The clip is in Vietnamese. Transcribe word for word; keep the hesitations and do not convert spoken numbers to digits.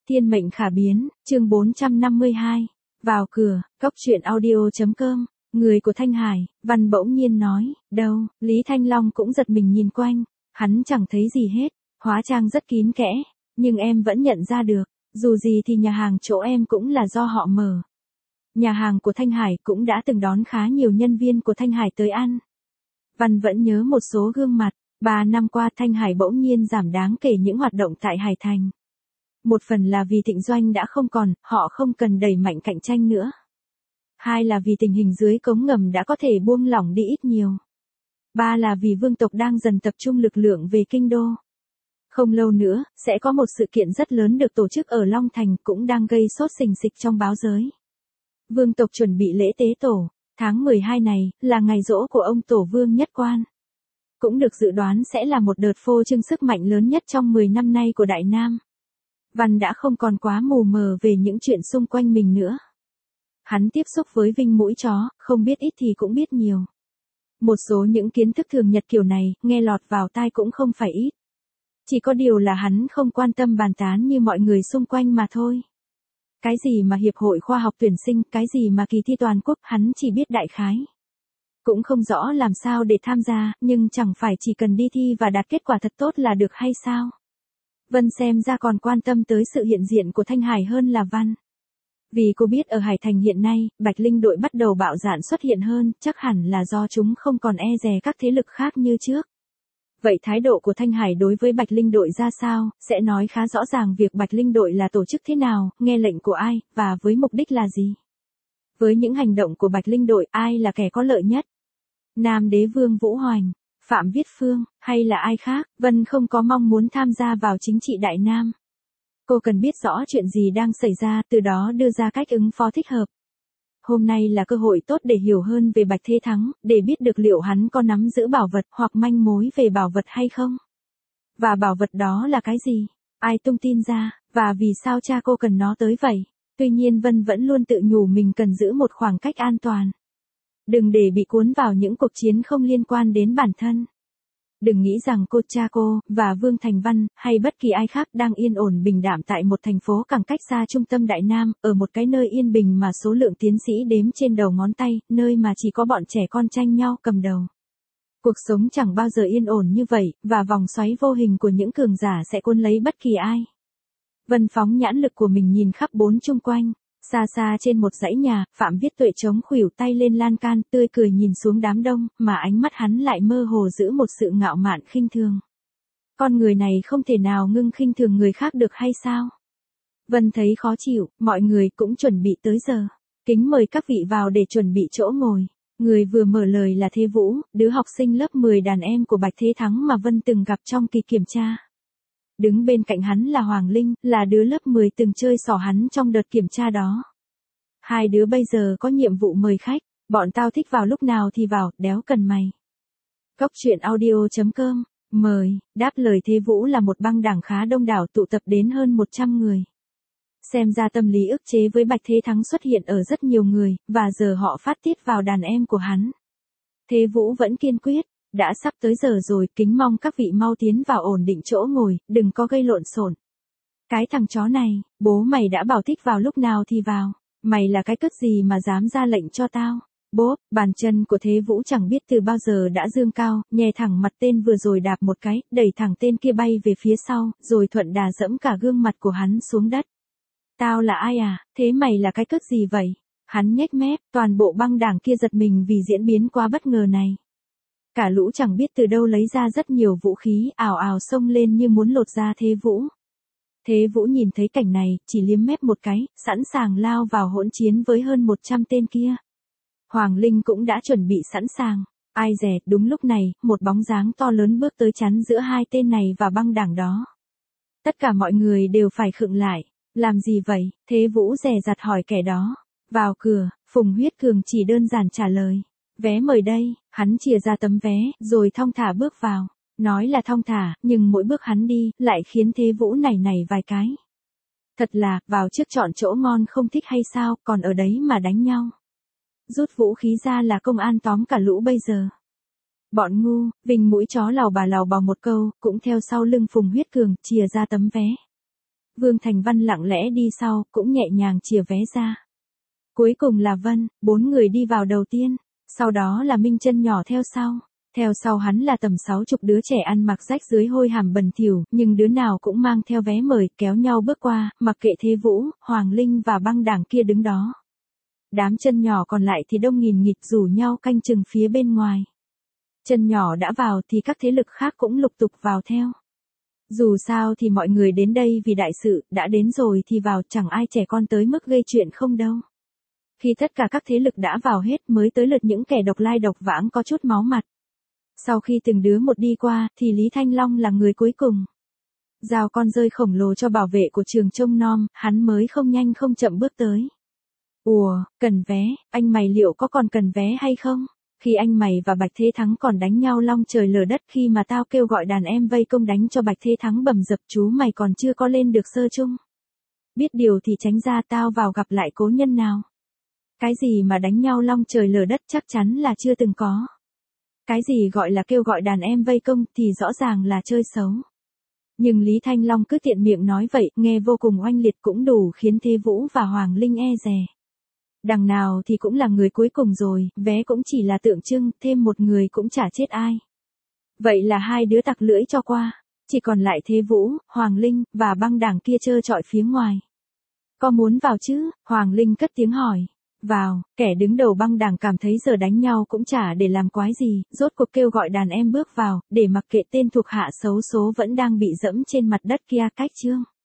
Thiên mệnh khả biến, chương bốn trăm năm mươi hai. Vào cửa, cốc truyện audio.com, người của Thanh Hải, Văn bỗng nhiên nói, đâu, Lý Thanh Long cũng giật mình nhìn quanh, hắn chẳng thấy gì hết, hóa trang rất kín kẽ, nhưng em vẫn nhận ra được, dù gì thì nhà hàng chỗ em cũng là do họ mở. Nhà hàng của Thanh Hải cũng đã từng đón khá nhiều nhân viên của Thanh Hải tới ăn. Văn vẫn nhớ một số gương mặt, ba năm qua Thanh Hải bỗng nhiên giảm đáng kể những hoạt động tại Hải Thành. Một phần là vì Thịnh Doanh đã không còn, họ không cần đẩy mạnh cạnh tranh nữa. Hai là vì tình hình dưới cống ngầm đã có thể buông lỏng đi ít nhiều. Ba là vì vương tộc đang dần tập trung lực lượng về kinh đô. Không lâu nữa, sẽ có một sự kiện rất lớn được tổ chức ở Long Thành cũng đang gây sốt sình sịch trong báo giới. Vương tộc chuẩn bị lễ tế tổ, tháng mười hai này, là ngày giỗ của ông Tổ Vương Nhất Quan. Cũng được dự đoán sẽ là một đợt phô trương sức mạnh lớn nhất trong mười năm nay của Đại Nam. Văn đã không còn quá mù mờ về những chuyện xung quanh mình nữa. Hắn tiếp xúc với Vinh Mũi Chó, không biết ít thì cũng biết nhiều. Một số những kiến thức thường nhật kiểu này, nghe lọt vào tai cũng không phải ít. Chỉ có điều là hắn không quan tâm bàn tán như mọi người xung quanh mà thôi. Cái gì mà Hiệp hội Khoa học Tuyển sinh, cái gì mà kỳ thi toàn quốc, hắn chỉ biết đại khái. Cũng không rõ làm sao để tham gia, nhưng chẳng phải chỉ cần đi thi và đạt kết quả thật tốt là được hay sao? Vân xem ra còn quan tâm tới sự hiện diện của Thanh Hải hơn là Văn. Vì cô biết ở Hải Thành hiện nay, Bạch Linh đội bắt đầu bạo dạn xuất hiện hơn, chắc hẳn là do chúng không còn e dè các thế lực khác như trước. Vậy thái độ của Thanh Hải đối với Bạch Linh đội ra sao, sẽ nói khá rõ ràng việc Bạch Linh đội là tổ chức thế nào, nghe lệnh của ai, và với mục đích là gì. Với những hành động của Bạch Linh đội, ai là kẻ có lợi nhất? Nam Đế Vương Vũ Hoành, Phạm Viết Phương, hay là ai khác? Vân không có mong muốn tham gia vào chính trị Đại Nam. Cô cần biết rõ chuyện gì đang xảy ra, từ đó đưa ra cách ứng phó thích hợp. Hôm nay là cơ hội tốt để hiểu hơn về Bạch Thế Thắng, để biết được liệu hắn có nắm giữ bảo vật hoặc manh mối về bảo vật hay không. Và bảo vật đó là cái gì? Ai tung tin ra, và vì sao cha cô cần nó tới vậy? Tuy nhiên Vân vẫn luôn tự nhủ mình cần giữ một khoảng cách an toàn. Đừng để bị cuốn vào những cuộc chiến không liên quan đến bản thân. Đừng nghĩ rằng cô, cha cô, và Vương Thành Văn, hay bất kỳ ai khác đang yên ổn bình đạm tại một thành phố cẳng cách xa trung tâm Đại Nam, ở một cái nơi yên bình mà số lượng tiến sĩ đếm trên đầu ngón tay, nơi mà chỉ có bọn trẻ con tranh nhau cầm đầu. Cuộc sống chẳng bao giờ yên ổn như vậy, và vòng xoáy vô hình của những cường giả sẽ cuốn lấy bất kỳ ai. Vân phóng nhãn lực của mình nhìn khắp bốn chung quanh. Xa xa trên một dãy nhà, Phạm Viết Tuệ chống khuỷu tay lên lan can, tươi cười nhìn xuống đám đông, mà ánh mắt hắn lại mơ hồ giữ một sự ngạo mạn khinh thường. Con người này không thể nào ngưng khinh thường người khác được hay sao? Vân thấy khó chịu, mọi người cũng chuẩn bị tới giờ. Kính mời các vị vào để chuẩn bị chỗ ngồi. Người vừa mở lời là Thế Vũ, đứa học sinh lớp mười đàn em của Bạch Thế Thắng mà Vân từng gặp trong kỳ kiểm tra. Đứng bên cạnh hắn là Hoàng Linh, là đứa lớp mười từng chơi xỏ hắn trong đợt kiểm tra đó. Hai đứa bây giờ có nhiệm vụ mời khách, bọn tao thích vào lúc nào thì vào, đéo cần mày. Cốc truyện audio.com, mời, đáp lời Thế Vũ là một băng đảng khá đông đảo tụ tập đến hơn một trăm người. Xem ra tâm lý ức chế với Bạch Thế Thắng xuất hiện ở rất nhiều người, và giờ họ phát tiết vào đàn em của hắn. Thế Vũ vẫn kiên quyết. Đã sắp tới giờ rồi, kính mong các vị mau tiến vào ổn định chỗ ngồi, đừng có gây lộn xộn. Cái thằng chó này, bố mày đã bảo thích vào lúc nào thì vào, mày là cái cứt gì mà dám ra lệnh cho tao? Bốp, bàn chân của Thế Vũ chẳng biết từ bao giờ đã dương cao, nhè thẳng mặt tên vừa rồi đạp một cái, đẩy thẳng tên kia bay về phía sau, rồi thuận đà dẫm cả gương mặt của hắn xuống đất. Tao là ai à, thế mày là cái cứt gì vậy? Hắn nhếch mép, toàn bộ băng đảng kia giật mình vì diễn biến quá bất ngờ này. Cả lũ chẳng biết từ đâu lấy ra rất nhiều vũ khí, ào ào xông lên như muốn lột da Thế Vũ. Thế Vũ nhìn thấy cảnh này, chỉ liếm mép một cái, sẵn sàng lao vào hỗn chiến với hơn một trăm tên kia. Hoàng Linh cũng đã chuẩn bị sẵn sàng. Ai dè, đúng lúc này, một bóng dáng to lớn bước tới chắn giữa hai tên này và băng đảng đó. Tất cả mọi người đều phải khựng lại. Làm gì vậy? Thế Vũ dè dặt hỏi kẻ đó. Vào cửa, Phùng Huyết Cường chỉ đơn giản trả lời. Vé mời đây, hắn chìa ra tấm vé, rồi thong thả bước vào. Nói là thong thả, nhưng mỗi bước hắn đi, lại khiến Thế Vũ nảy nảy vài cái. Thật là, vào trước chọn chỗ ngon không thích hay sao, còn ở đấy mà đánh nhau. Rút vũ khí ra là công an tóm cả lũ bây giờ. Bọn ngu, Vinh Mũi Chó lào bà lào bào một câu, cũng theo sau lưng Phùng Huyết Cường, chìa ra tấm vé. Vương Thành Văn lặng lẽ đi sau, cũng nhẹ nhàng chìa vé ra. Cuối cùng là Vân, bốn người đi vào đầu tiên, sau đó là Minh Chân nhỏ theo sau. Theo sau hắn là tầm sáu chục đứa trẻ ăn mặc rách dưới hôi hàm bẩn thỉu, nhưng đứa nào cũng mang theo vé mời, kéo nhau bước qua, mặc kệ Thế Vũ, Hoàng Linh và băng đảng kia đứng đó. Đám chân nhỏ còn lại thì đông nghìn nghịt rủ nhau canh chừng phía bên ngoài. Chân nhỏ đã vào thì các thế lực khác cũng lục tục vào theo. Dù sao thì mọi người đến đây vì đại sự, đã đến rồi thì vào, chẳng ai trẻ con tới mức gây chuyện không đâu. Khi tất cả các thế lực đã vào hết mới tới lượt những kẻ độc lai độc vãng có chút máu mặt. Sau khi từng đứa một đi qua, thì Lý Thanh Long là người cuối cùng. Giao con rơi khổng lồ cho bảo vệ của trường trông nom, hắn mới không nhanh không chậm bước tới. Ủa, cần vé, anh mày liệu có còn cần vé hay không? Khi anh mày và Bạch Thế Thắng còn đánh nhau long trời lở đất, khi mà tao kêu gọi đàn em vây công đánh cho Bạch Thế Thắng bầm dập, chú mày còn chưa có lên được sơ chung. Biết điều thì tránh ra, tao vào gặp lại cố nhân nào. Cái gì mà đánh nhau long trời lở đất chắc chắn là chưa từng có. Cái gì gọi là kêu gọi đàn em vây công thì rõ ràng là chơi xấu. Nhưng Lý Thanh Long cứ tiện miệng nói vậy, nghe vô cùng oanh liệt, cũng đủ khiến Thế Vũ và Hoàng Linh e dè. Đằng nào thì cũng là người cuối cùng rồi, vé cũng chỉ là tượng trưng, thêm một người cũng chả chết ai. Vậy là hai đứa tặc lưỡi cho qua, chỉ còn lại Thế Vũ, Hoàng Linh, và băng đảng kia trơ trọi phía ngoài. Có muốn vào chứ? Hoàng Linh cất tiếng hỏi. Vào, kẻ đứng đầu băng đảng cảm thấy giờ đánh nhau cũng chả để làm quái gì, rốt cuộc kêu gọi đàn em bước vào, để mặc kệ tên thuộc hạ xấu số vẫn đang bị dẫm trên mặt đất kia. Cách chương.